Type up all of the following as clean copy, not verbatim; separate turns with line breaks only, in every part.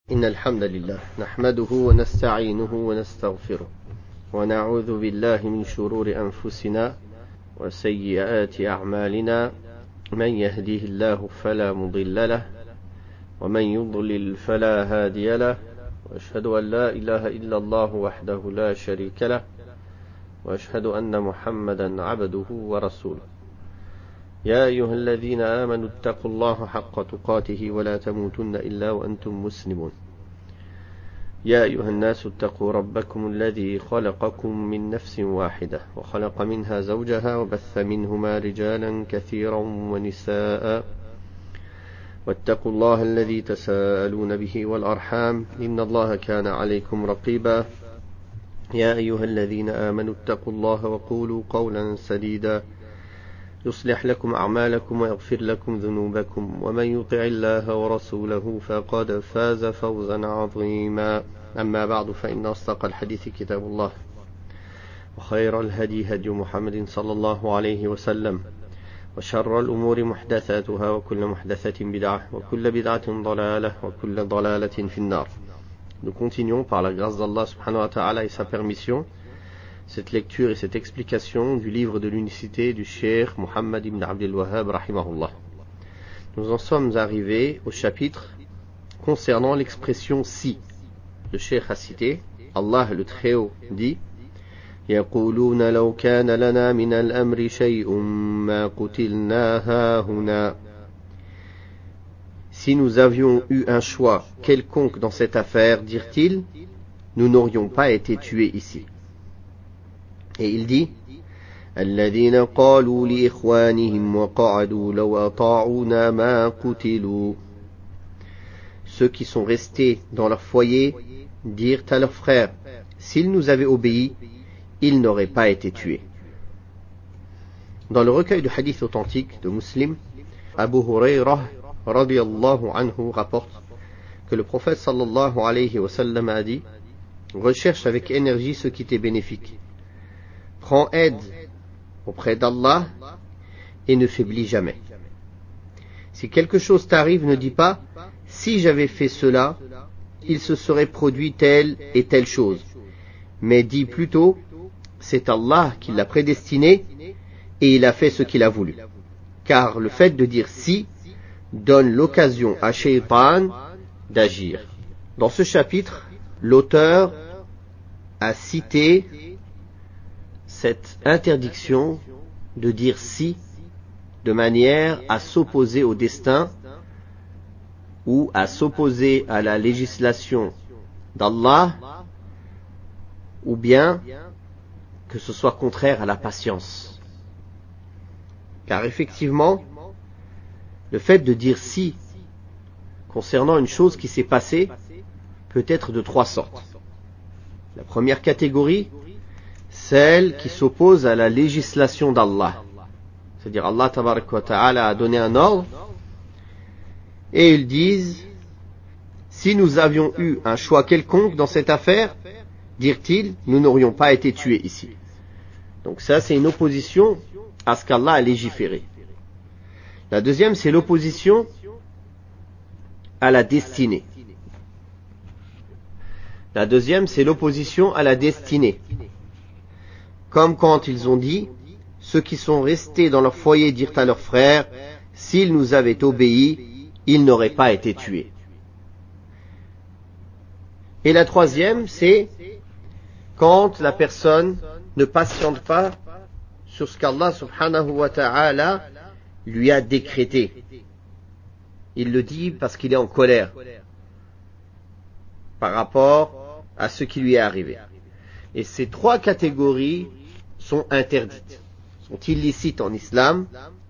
إن الحمد لله نحمده ونستعينه ونستغفره ونعوذ بالله من شرور أنفسنا وسيئات أعمالنا من يهديه الله فلا مضل له ومن يضلل فلا هادي له وأشهد أن لا إله إلا الله وحده لا شريك له وأشهد أن محمدا عبده ورسوله يا أيها الذين آمنوا اتقوا الله حق تقاته ولا تموتن إلا وأنتم مسلمون يا أيها الناس اتقوا ربكم الذي خلقكم من نفس واحدة وخلق منها زوجها وبث منهما رجالا كثيرا ونساء واتقوا الله الذي تساءلون به والأرحام إن الله كان عليكم رقيبا يا أيها الذين آمنوا اتقوا الله وقولوا قولا سديدا يصلح لكم أعمالكم ويغفر لكم ذنوبكم ومن يطع الله ورسوله فقد فاز فوزا عظيما أما بعد فإن أصدق الحديث كتاب الله وخير الهدي هدي محمد صلى الله عليه وسلم وشر الأمور محدثاتها وكل محدثة بدعة وكل بدعة ضلالة وكل ضلالة في النار. Nous continuons par la grâce d'Allah subhanahu wa ta'ala et sa permission cette lecture et cette explication du livre de l'unicité du Cheikh Muhammad ibn Abdul Wahhab rahimahullah. Nous en sommes arrivés au chapitre concernant l'expression si. Le Cheikh a cité, Allah le Très-Haut dit يَقُولُونَ لَوْ كَانَ لَنَا مِنَ الْأَمْرِ شَيْءٌ مَا قُتِلْنَا هَاهُنَا. Si nous avions eu un choix quelconque dans cette affaire, dirent-ils, nous n'aurions pas été tués ici. Et il dit الذين قالوا لإخوانهم وقعدوا لو أطاعونا ما قتلوا. Ceux qui sont restés dans leur foyer dirent à leurs frères, s'ils nous avaient obéi, ils n'auraient pas été tués. Dans le recueil de hadiths authentiques de Muslim, Abu Hurayrah radiyallahu anhu rapporte que le prophète sallallahu alayhi wa sallam a dit, recherche avec énergie ce qui t'est bénéfique. Prends aide auprès d'Allah et ne faiblis jamais. Si quelque chose t'arrive, ne dis pas si j'avais fait cela, il se serait produit telle et telle chose. Mais dis plutôt c'est Allah qui l'a prédestiné et il a fait ce qu'il a voulu. Car le fait de dire si donne l'occasion à Shaytan d'agir. Dans ce chapitre, l'auteur a cité cette interdiction de dire si de manière à s'opposer au destin ou à s'opposer à la législation d'Allah ou bien que ce soit contraire à la patience. Car effectivement, le fait de dire si concernant une chose qui s'est passée peut être de trois sortes. La première catégorie, celle qui s'oppose à la législation d'Allah. C'est-à-dire Allah tabarak wa ta'ala a donné un ordre et ils disent si nous avions eu un choix quelconque dans cette affaire, dirent-ils, nous n'aurions pas été tués ici. Donc ça c'est une opposition à ce qu'Allah a légiféré. La deuxième c'est l'opposition à la destinée. La deuxième c'est l'opposition à la destinée. Comme quand ils ont dit, ceux qui sont restés dans leur foyer dirent à leurs frères, s'ils nous avaient obéi, ils n'auraient pas été tués. Et la troisième, c'est quand la personne ne patiente pas sur ce qu'Allah subhanahu wa ta'ala lui a décrété. Il le dit parce qu'il est en colère par rapport à ce qui lui est arrivé. Et ces trois catégories sont interdites, sont illicites en islam,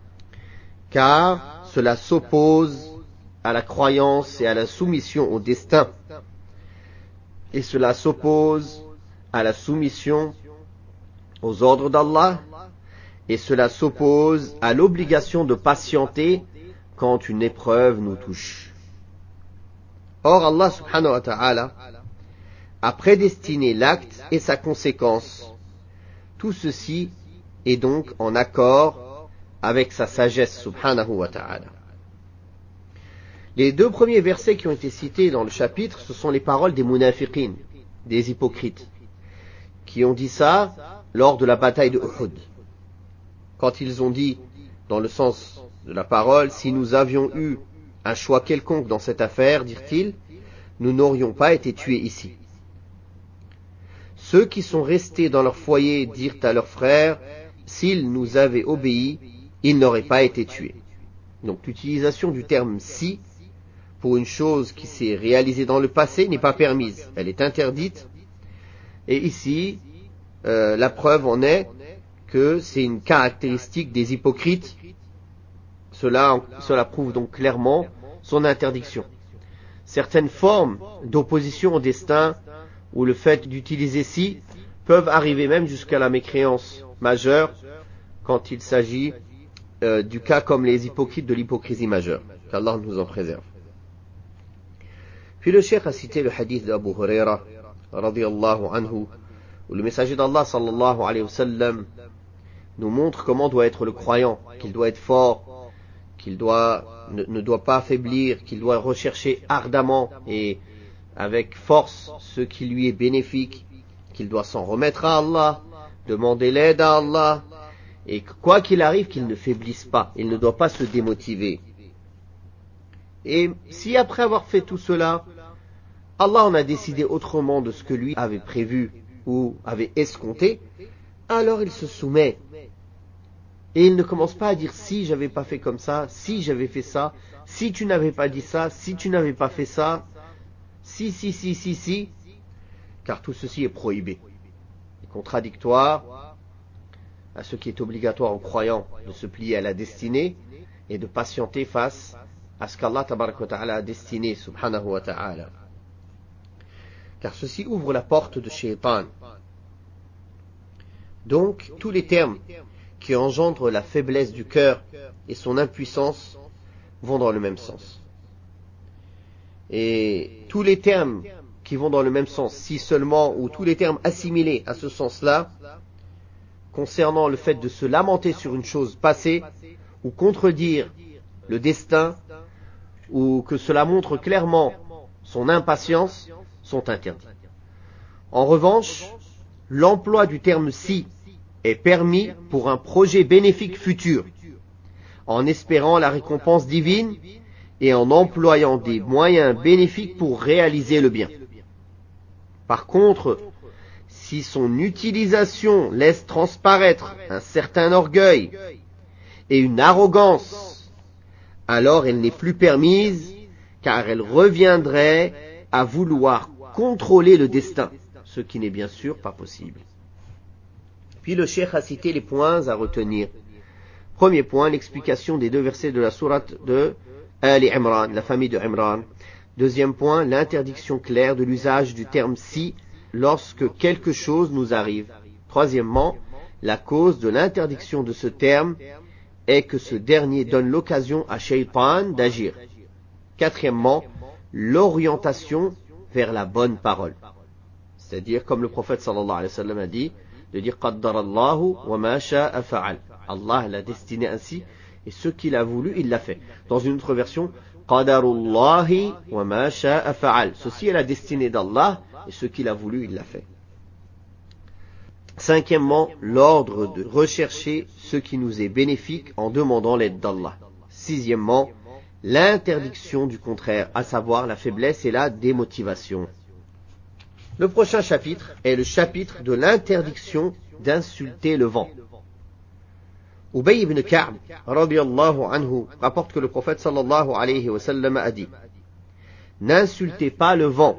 car cela s'oppose à la croyance et à la soumission au destin. Et cela s'oppose à la soumission aux ordres d'Allah, et cela s'oppose à l'obligation de patienter quand une épreuve nous touche. Or Allah subhanahu wa ta'ala a prédestiné l'acte et sa conséquence. Tout ceci est donc en accord avec sa sagesse subhanahu wa ta'ala. Les deux premiers versets qui ont été cités dans le chapitre, ce sont les paroles des munafiqin, des hypocrites, qui ont dit ça lors de la bataille de Uhud. Quand ils ont dit, dans le sens de la parole, si nous avions eu un choix quelconque dans cette affaire, dirent-ils, nous n'aurions pas été tués ici. Ceux qui sont restés dans leur foyer dirent à leurs frères, s'ils nous avaient obéi, ils n'auraient pas été tués. Donc l'utilisation du terme si pour une chose qui s'est réalisée dans le passé n'est pas permise, elle est interdite. Et ici, la preuve en est que c'est une caractéristique des hypocrites. Cela prouve donc clairement son interdiction. Certaines formes d'opposition au destin ou le fait d'utiliser si peuvent arriver même jusqu'à la mécréance majeure quand il s'agit du cas comme les hypocrites de l'hypocrisie majeure. Qu'Allah nous en préserve. Puis le cheikh a cité le hadith d'Abu Huraira radiyallahu anhu, où le messager d'Allah sallallahu alayhi wa sallam nous montre comment doit être le croyant, qu'il doit être fort, qu'il ne doit pas affaiblir, qu'il doit rechercher ardemment et avec force ce qui lui est bénéfique, qu'il doit s'en remettre à Allah, demander l'aide à Allah, et quoi qu'il arrive, qu'il ne faiblisse pas, il ne doit pas se démotiver. Et si après avoir fait tout cela, Allah en a décidé autrement de ce que lui avait prévu ou avait escompté, alors il se soumet. Et il ne commence pas à dire si j'avais pas fait comme ça, si j'avais fait ça, si tu n'avais pas dit ça, si tu n'avais pas fait ça, si, car tout ceci est prohibé. Et contradictoire à ce qui est obligatoire aux croyants de se plier à la destinée et de patienter face à ce qu'Allah tabaraka wa ta'ala a destiné subhanahu wa ta'ala. Car ceci ouvre la porte de Shaitan. Donc, tous les termes qui engendrent la faiblesse du cœur et son impuissance vont dans le même sens. Et tous les termes qui vont dans le même sens, si seulement, ou tous les termes assimilés à ce sens-là, concernant le fait de se lamenter sur une chose passée, ou contredire le destin, ou que cela montre clairement son impatience, sont interdits. En revanche, l'emploi du terme si est permis pour un projet bénéfique futur, en espérant la récompense divine et en employant des moyens bénéfiques pour réaliser le bien. Par contre, si son utilisation laisse transparaître un certain orgueil et une arrogance, alors elle n'est plus permise, car elle reviendrait à vouloir contrôler le destin, ce qui n'est bien sûr pas possible. Puis le cheikh a cité les points à retenir. Premier point, l'explication des deux versets de la sourate de Ali Imran, la famille de Imran. Deuxième point, l'interdiction claire de l'usage du terme si lorsque quelque chose nous arrive. Troisièmement, la cause de l'interdiction de ce terme est que ce dernier donne l'occasion à Shaitan d'agir. Quatrièmement, l'orientation vers la bonne parole. C'est-à-dire, comme le prophète sallallahu alayhi wa sallam a dit, de dire qaddarallahu wa ma sha'a fa'al. Allah l'a destiné ainsi et ce qu'il a voulu, il l'a fait. Dans une autre version, qadarullahi wa ma sha'a fa'al. Ceci est la destinée d'Allah et ce qu'il a voulu, il l'a fait. Cinquièmement, l'ordre de rechercher ce qui nous est bénéfique en demandant l'aide d'Allah. Sixièmement, l'interdiction du contraire, à savoir la faiblesse et la démotivation. Le prochain chapitre est le chapitre de l'interdiction d'insulter le vent. Ubay ibn Ka'b, radiyallahu anhu, rapporte que le prophète sallallahu alayhi wa sallam a dit: n'insultez pas le vent.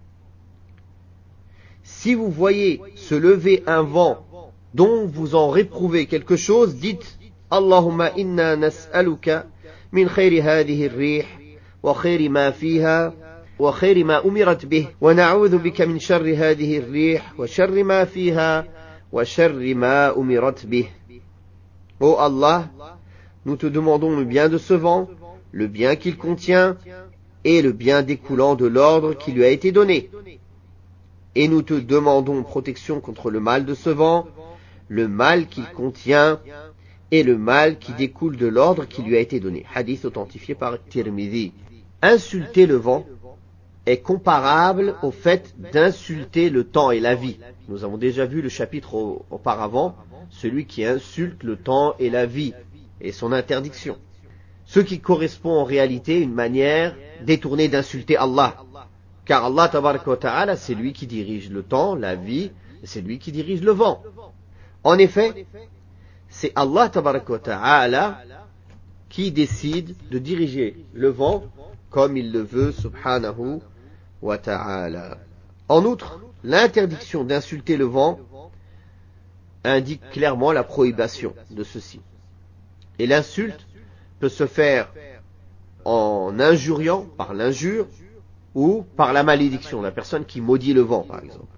Si vous voyez se lever un vent dont vous en réprouvez quelque chose, dites: Allahumma inna nas'aluka min khayri hadhihi ar-rih wa khayri ma fiha وخير ما أمرت به ونعوذ بك من شر هذه الريح وشر ما فيها وشر ما أمرت به. Ô Allah, nous te demandons le bien de ce vent, le bien qu'il contient et le bien découlant de l'ordre qui lui a été donné. Et nous te demandons protection contre le mal de ce vent, le mal qu'il contient et le mal qui découle de l'ordre qui lui a été donné. Hadith authentifié par Tirmidhi. insulter le vent est comparable au fait d'insulter le temps et la vie. Nous avons déjà vu le chapitre auparavant, celui qui insulte le temps et la vie et son interdiction. Ce qui correspond en réalité à une manière détournée d'insulter Allah. Car Allah tabaraka wa ta'ala, c'est lui qui dirige le temps, la vie, et c'est lui qui dirige le vent. En effet, c'est Allah tabaraka wa ta'ala qui décide de diriger le vent comme il le veut, subhanahu wa ta'ala. En outre, l'interdiction d'insulter le vent indique clairement la prohibition de ceci. Et l'insulte peut se faire en injuriant, par l'injure, ou par la malédiction, la personne qui maudit le vent, par exemple.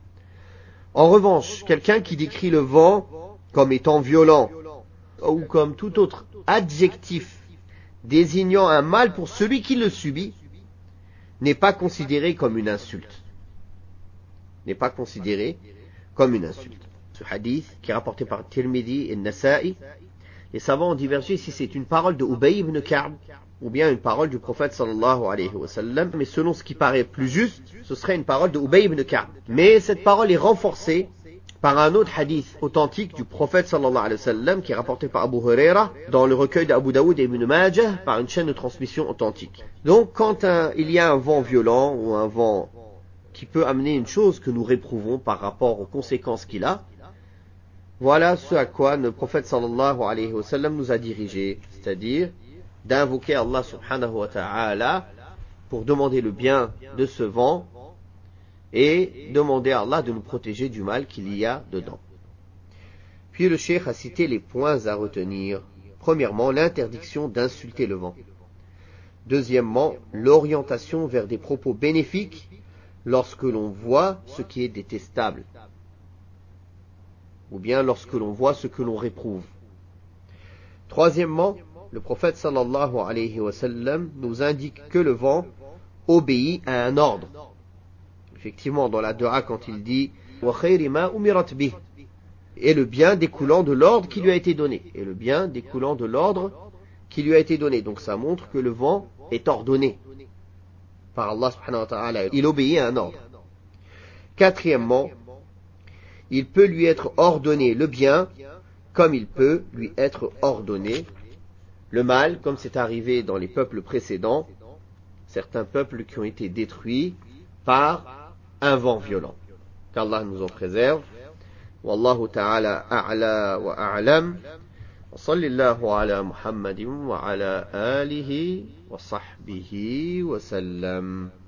En revanche, quelqu'un qui décrit le vent comme étant violent, ou comme tout autre adjectif désignant un mal pour celui qui le subit, n'est pas considéré comme une insulte. N'est pas considéré comme une insulte. Ce hadith, qui est rapporté par Tirmidhi et Nasa'i, les savants ont divergé si c'est une parole de Ubay ibn Ka'b ou bien une parole du prophète sallallahu alayhi wa sallam, mais selon ce qui paraît plus juste, ce serait une parole de Ubay ibn Ka'b. Mais cette parole est renforcée par un autre hadith authentique du prophète sallallahu alayhi wa sallam qui est rapporté par Abu Huraira dans le recueil d'Abu Daoud et Ibn Majah par une chaîne de transmission authentique. Donc quand il y a un vent violent ou un vent qui peut amener une chose que nous réprouvons par rapport aux conséquences qu'il a, voilà ce à quoi le prophète sallallahu alayhi wa sallam nous a dirigés, c'est-à-dire d'invoquer Allah subhanahu wa ta'ala pour demander le bien de ce vent et demander à Allah de nous protéger du mal qu'il y a dedans. Puis le cheikh a cité les points à retenir. Premièrement, l'interdiction d'insulter le vent. Deuxièmement, l'orientation vers des propos bénéfiques lorsque l'on voit ce qui est détestable, ou bien lorsque l'on voit ce que l'on réprouve. Troisièmement, le prophète sallallahu alayhi wa sallam nous indique que le vent obéit à un ordre. Effectivement, dans la dua, quand il dit « Wa khayri ma umirat bih » et le bien découlant de l'ordre qui lui a été donné. Et le bien découlant de l'ordre qui lui a été donné. Donc ça montre que le vent est ordonné par Allah subhanahu wa ta'ala. Il obéit à un ordre. Quatrièmement, il peut lui être ordonné le bien comme il peut lui être ordonné le mal, comme c'est arrivé dans les peuples précédents, certains peuples qui ont été détruits par un vent violent. Qu'Allah nous en préserve. Wallahu ta'ala a'la wa a'lam. Wa sallallahu ala Muhammadin wa ala alihi wa sahbihi wa sallam.